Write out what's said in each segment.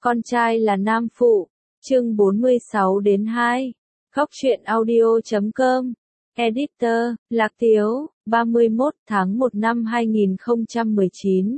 Con trai là nam phụ. Chương 46 đến 2. Góc truyện audio.com. Editor, Lạc Tiếu, 31 tháng 1 năm 2019.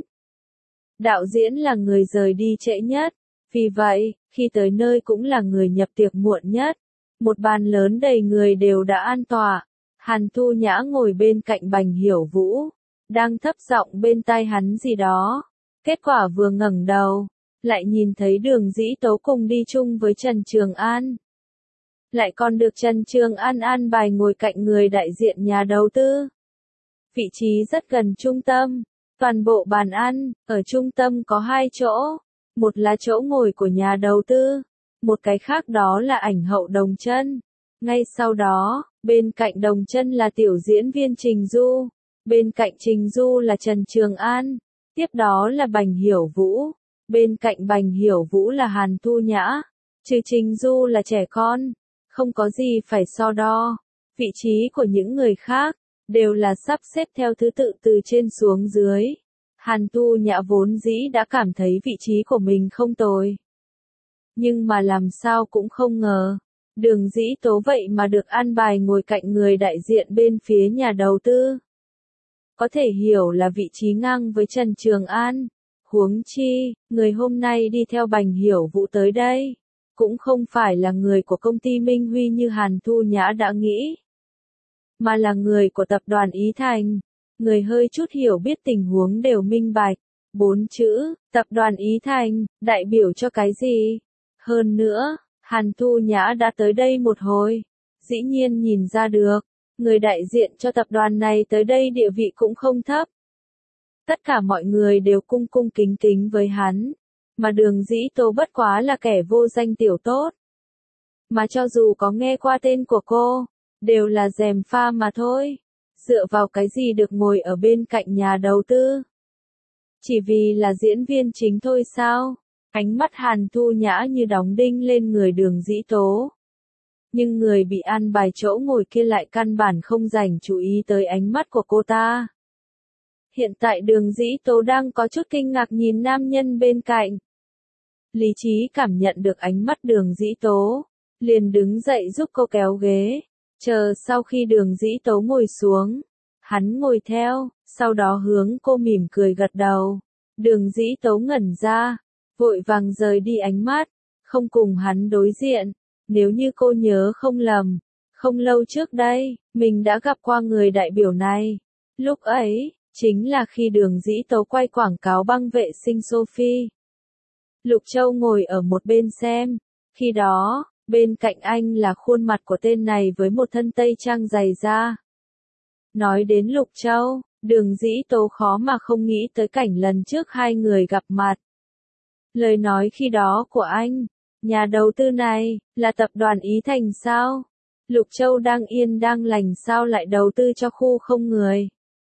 Đạo diễn là người rời đi trễ nhất, vì vậy, khi tới nơi cũng là người nhập tiệc muộn nhất. Một bàn lớn đầy người đều đã an tọa. Hàn Thu Nhã ngồi bên cạnh Bành Hiểu Vũ, đang thấp giọng bên tai hắn gì đó. Kết quả vừa ngẩng đầu, lại nhìn thấy Đường Dĩ Tố cùng đi chung với Trần Trường An. Lại còn được Trần Trường An an bài ngồi cạnh người đại diện nhà đầu tư. Vị trí rất gần trung tâm. Toàn bộ bàn ăn, ở trung tâm có 2 chỗ. Một là chỗ ngồi của nhà đầu tư, một cái khác đó là ảnh hậu Đồng Chân. Ngay sau đó, bên cạnh Đồng Chân là tiểu diễn viên Trình Du. Bên cạnh Trình Du là Trần Trường An. Tiếp đó là Bành Hiểu Vũ. Bên cạnh Bành Hiểu Vũ là Hàn Thu Nhã. Trừ Trình Du là trẻ con. Không có gì phải so đo. Vị trí của những người khác đều là sắp xếp theo thứ tự từ trên xuống dưới. Hàn Thu Nhã vốn dĩ đã cảm thấy vị trí của mình không tồi. Nhưng mà làm sao cũng không ngờ, Đường Dĩ Tố vậy mà được an bài ngồi cạnh người đại diện bên phía nhà đầu tư. Có thể hiểu là vị trí ngang với Trần Trường An. Huống chi, người hôm nay đi theo Bành Hiểu Vũ tới đây, cũng không phải là người của công ty Minh Huy như Hàn Thu Nhã đã nghĩ, mà là người của tập đoàn Ý Thành. Người hơi chút hiểu biết tình huống đều minh bạch. 4 chữ, tập đoàn Ý Thành, đại biểu cho cái gì? Hơn nữa, Hàn Thu Nhã đã tới đây một hồi, dĩ nhiên nhìn ra được, người đại diện cho tập đoàn này tới đây địa vị cũng không thấp. Tất cả mọi người đều cung cung kính kính với hắn, mà Đường Dĩ Tố bất quá là kẻ vô danh tiểu tốt. Mà cho dù có nghe qua tên của cô, đều là gièm pha mà thôi. Dựa vào cái gì được ngồi ở bên cạnh nhà đầu tư? Chỉ vì là diễn viên chính thôi sao? Ánh mắt Hàn Thu Nhã như đóng đinh lên người Đường Dĩ Tố. Nhưng người bị an bài chỗ ngồi kia lại căn bản không dành chú ý tới ánh mắt của cô ta. Hiện tại Đường Dĩ Tố đang có chút kinh ngạc nhìn nam nhân bên cạnh. Lý trí cảm nhận được ánh mắt Đường Dĩ Tố, liền đứng dậy giúp cô kéo ghế. Chờ sau khi Đường Dĩ Tố ngồi xuống, hắn ngồi theo, sau đó hướng cô mỉm cười gật đầu. Đường Dĩ Tố ngẩn ra, vội vàng rời đi ánh mắt, không cùng hắn đối diện. Nếu như cô nhớ không lầm, không lâu trước đây, mình đã gặp qua người đại biểu này. Lúc ấy, chính là khi Đường Dĩ Tố quay quảng cáo băng vệ sinh Sophie. Lục Châu ngồi ở một bên xem, khi đó, bên cạnh anh là khuôn mặt của tên này với một thân tây trang dày da. Nói đến Lục Châu, Đường Dĩ Tố khó mà không nghĩ tới cảnh lần trước hai người gặp mặt. Lời nói khi đó của anh, nhà đầu tư này, là tập đoàn Ý Thành sao? Lục Châu đang yên đang lành sao lại đầu tư cho khu không người?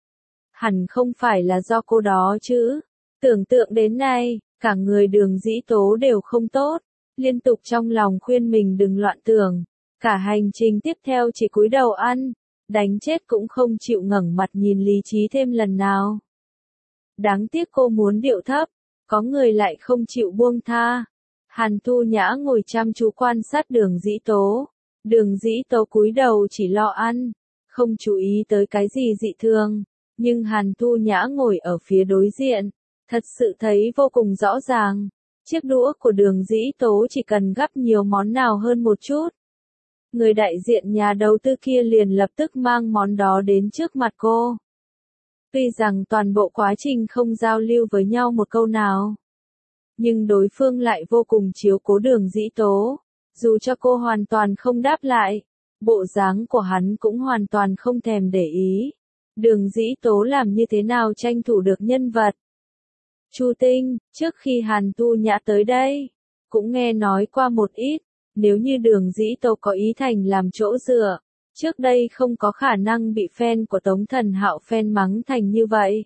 Hẳn không phải là do cô đó chứ. Tưởng tượng đến nay, cả người Đường Dĩ Tố đều không tốt. Liên tục trong lòng khuyên mình đừng loạn tưởng. Cả hành trình tiếp theo chỉ cúi đầu ăn, đánh chết cũng không chịu ngẩng mặt nhìn lý trí thêm lần nào. Đáng tiếc cô muốn điệu thấp, có người lại không chịu buông tha. Hàn Thu Nhã ngồi chăm chú quan sát Đường Dĩ Tố. Đường Dĩ Tố cúi đầu chỉ lo ăn, không chú ý tới cái gì dị thường. Nhưng Hàn Thu Nhã ngồi ở phía đối diện, thật sự thấy vô cùng rõ ràng. Chiếc đũa của Đường Dĩ Tố chỉ cần gắp nhiều món nào hơn một chút, người đại diện nhà đầu tư kia liền lập tức mang món đó đến trước mặt cô. Tuy rằng toàn bộ quá trình không giao lưu với nhau một câu nào, nhưng đối phương lại vô cùng chiếu cố Đường Dĩ Tố. Dù cho cô hoàn toàn không đáp lại, bộ dáng của hắn cũng hoàn toàn không thèm để ý. Đường Dĩ Tố làm như thế nào tranh thủ được nhân vật? Chu Tinh, trước khi Hàn Thu Nhã tới đây, cũng nghe nói qua một ít, nếu như Đường Dĩ Tố có Ý Thành làm chỗ dựa, trước đây không có khả năng bị fan của Tống Thần Hạo fan mắng thành như vậy.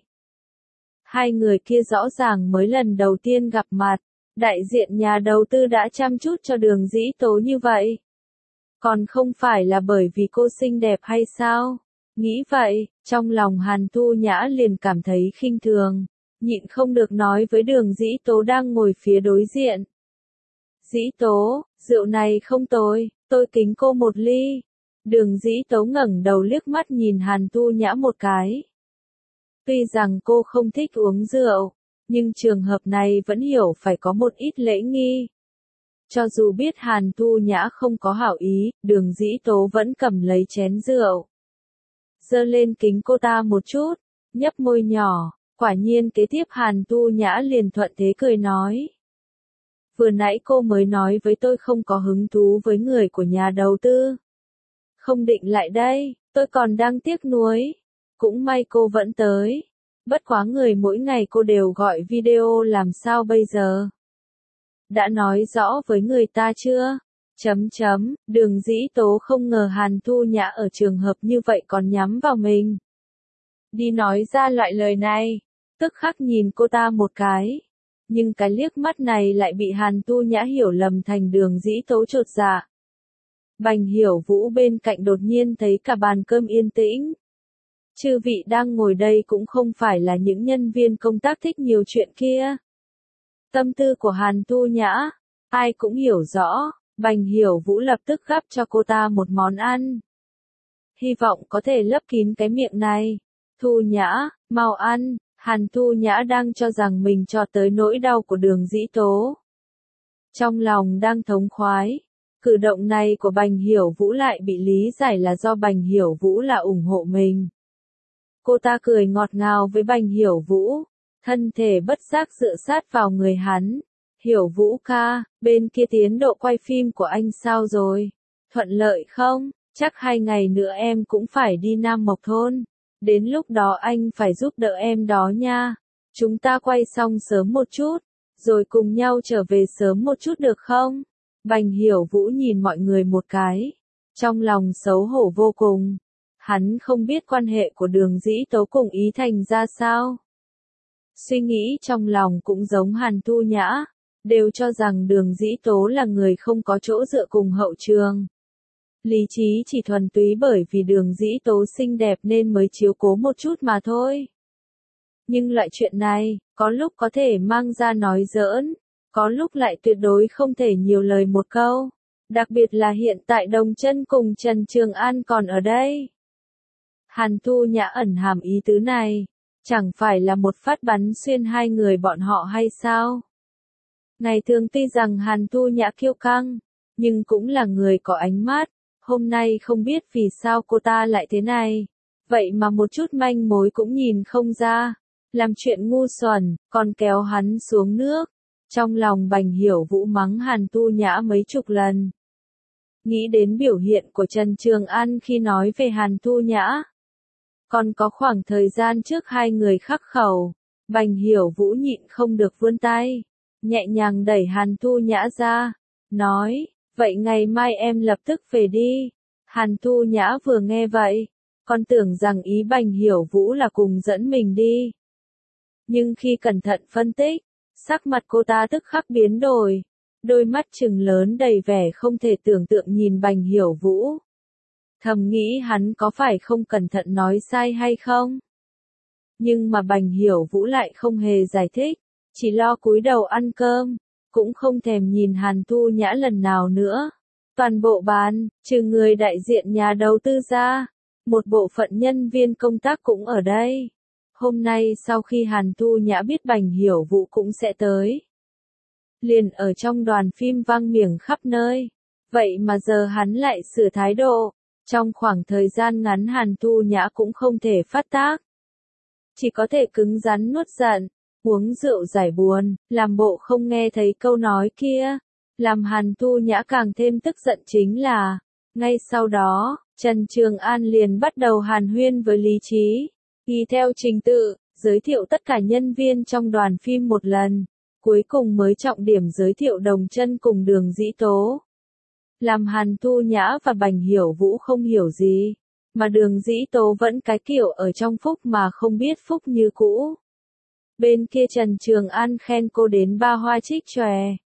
Hai người kia rõ ràng mới lần đầu tiên gặp mặt, đại diện nhà đầu tư đã chăm chút cho Đường Dĩ Tố như vậy. Còn không phải là bởi vì cô xinh đẹp hay sao? Nghĩ vậy, trong lòng Hàn Thu Nhã liền cảm thấy khinh thường. Nhịn không được nói với Đường Dĩ Tố đang ngồi phía đối diện. Dĩ Tố, rượu này không tồi, tôi kính cô một ly. Đường Dĩ Tố ngẩng đầu liếc mắt nhìn Hàn Tu Nhã một cái. Tuy rằng cô không thích uống rượu, nhưng trường hợp này vẫn hiểu phải có một ít lễ nghi. Cho dù biết Hàn Tu Nhã không có hảo ý, Đường Dĩ Tố vẫn cầm lấy chén rượu. Giơ lên kính cô ta một chút, nhấp môi nhỏ, quả nhiên kế tiếp Hàn Tu Nhã liền thuận thế cười nói. Vừa nãy cô mới nói với tôi không có hứng thú với người của nhà đầu tư. Không định lại đây, tôi còn đang tiếc nuối. Cũng may cô vẫn tới. Bất quá người mỗi ngày cô đều gọi video làm sao bây giờ? Đã nói rõ với người ta chưa? Đường Dĩ Tố không ngờ Hàn Tu Nhã ở trường hợp như vậy còn nhắm vào mình. Đi nói ra loại lời này, tức khắc nhìn cô ta một cái. Nhưng cái liếc mắt này lại bị Hàn Tu Nhã hiểu lầm thành Đường Dĩ Tố chột dạ. Bành Hiểu Vũ bên cạnh đột nhiên thấy cả bàn cơm yên tĩnh. Chư vị đang ngồi đây cũng không phải là những nhân viên công tác thích nhiều chuyện kia. Tâm tư của Hàn Tu Nhã, ai cũng hiểu rõ, Bành Hiểu Vũ lập tức gắp cho cô ta một món ăn. Hy vọng có thể lấp kín cái miệng này. Tu Nhã, mau ăn, Hàn Tu Nhã đang cho rằng mình cho tới nỗi đau của Đường Dĩ Tố. Trong lòng đang thống khoái, cử động này của Bành Hiểu Vũ lại bị lý giải là do Bành Hiểu Vũ là ủng hộ mình. Cô ta cười ngọt ngào với Bành Hiểu Vũ, thân thể bất giác dựa sát vào người hắn. Hiểu Vũ ca, bên kia tiến độ quay phim của anh sao rồi? Thuận lợi không? Chắc 2 ngày nữa em cũng phải đi Nam Mộc Thôn. Đến lúc đó anh phải giúp đỡ em đó nha. Chúng ta quay xong sớm một chút, rồi cùng nhau trở về sớm một chút được không? Bành Hiểu Vũ nhìn mọi người một cái, trong lòng xấu hổ vô cùng. Hắn không biết quan hệ của Đường Dĩ Tố cùng Ý Thành ra sao. Suy nghĩ trong lòng cũng giống Hàn Tu Nhã, đều cho rằng Đường Dĩ Tố là người không có chỗ dựa cùng hậu trường. Lý trí chỉ thuần túy bởi vì Đường Dĩ Tố xinh đẹp nên mới chiếu cố một chút mà thôi. Nhưng loại chuyện này, có lúc có thể mang ra nói giỡn, có lúc lại tuyệt đối không thể nhiều lời một câu. Đặc biệt là hiện tại Đồng Chân cùng Trần Trường An còn ở đây. Hàn Tu Nhã ẩn hàm ý tứ này, chẳng phải là một phát bắn xuyên hai người bọn họ hay sao? Ngày thường tuy rằng Hàn Tu Nhã kiêu căng, nhưng cũng là người có ánh mắt. Hôm nay không biết vì sao cô ta lại thế này. Vậy mà một chút manh mối cũng nhìn không ra. Làm chuyện ngu xuẩn, còn kéo hắn xuống nước. Trong lòng Bành Hiểu Vũ mắng Hàn Tu Nhã mấy chục lần. Nghĩ đến biểu hiện của Trần Trường An khi nói về Hàn Tu Nhã. Còn có khoảng thời gian trước hai người khắc khẩu, Bành Hiểu Vũ nhịn không được vươn tay, nhẹ nhàng đẩy Hàn Tu Nhã ra, nói, vậy ngày mai em lập tức về đi. Hàn Tu Nhã vừa nghe vậy, còn tưởng rằng ý Bành Hiểu Vũ là cùng dẫn mình đi. Nhưng khi cẩn thận phân tích, sắc mặt cô ta tức khắc biến đổi, đôi mắt trừng lớn đầy vẻ không thể tưởng tượng nhìn Bành Hiểu Vũ. Thầm nghĩ hắn có phải không cẩn thận nói sai hay không? Nhưng mà Bành Hiểu Vũ lại không hề giải thích, chỉ lo cúi đầu ăn cơm, cũng không thèm nhìn Hàn Tu Nhã lần nào nữa. Toàn bộ bàn, trừ người đại diện nhà đầu tư ra, một bộ phận nhân viên công tác cũng ở đây. Hôm nay sau khi Hàn Tu Nhã biết Bành Hiểu Vũ cũng sẽ tới, liền ở trong đoàn phim vang miệng khắp nơi. Vậy mà giờ hắn lại sửa thái độ. Trong khoảng thời gian ngắn Hàn Tu Nhã cũng không thể phát tác. Chỉ có thể cứng rắn nuốt giận, uống rượu giải buồn, làm bộ không nghe thấy câu nói kia. Làm Hàn Tu Nhã càng thêm tức giận chính là, ngay sau đó, Trần Trường An liền bắt đầu hàn huyên với Lý Trí. Y theo trình tự, giới thiệu tất cả nhân viên trong đoàn phim một lần, cuối cùng mới trọng điểm giới thiệu Đồng Chân cùng Đường Dĩ Tố. Làm Hàn Tu Nhã và Bành Hiểu Vũ không hiểu gì, mà Đường Dĩ Tố vẫn cái kiểu ở trong phúc mà không biết phúc như cũ. Bên kia Trần Trường An khen cô đến ba hoa trích chòe,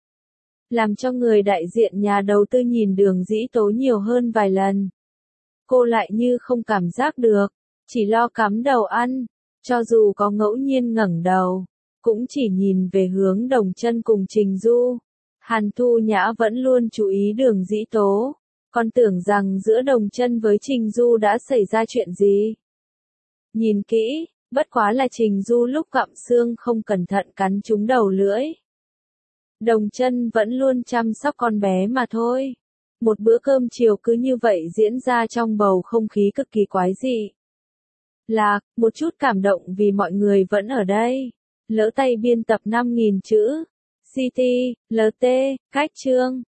làm cho người đại diện nhà đầu tư nhìn Đường Dĩ Tố nhiều hơn vài lần. Cô lại như không cảm giác được, chỉ lo cắm đầu ăn, cho dù có ngẫu nhiên ngẩng đầu, cũng chỉ nhìn về hướng Đồng Chân cùng Trình Du. Hàn Thu Nhã vẫn luôn chú ý Đường Dĩ Tố, còn tưởng rằng giữa Đồng Chân với Trình Du đã xảy ra chuyện gì. Nhìn kỹ, bất quá là Trình Du lúc gặm xương không cẩn thận cắn trúng đầu lưỡi. Đồng Chân vẫn luôn chăm sóc con bé mà thôi. Một bữa cơm chiều cứ như vậy diễn ra trong bầu không khí cực kỳ quái dị. Lạc, một chút cảm động vì mọi người vẫn ở đây. Lỡ tay biên tập 5.000 chữ. CT, LT, cách chương.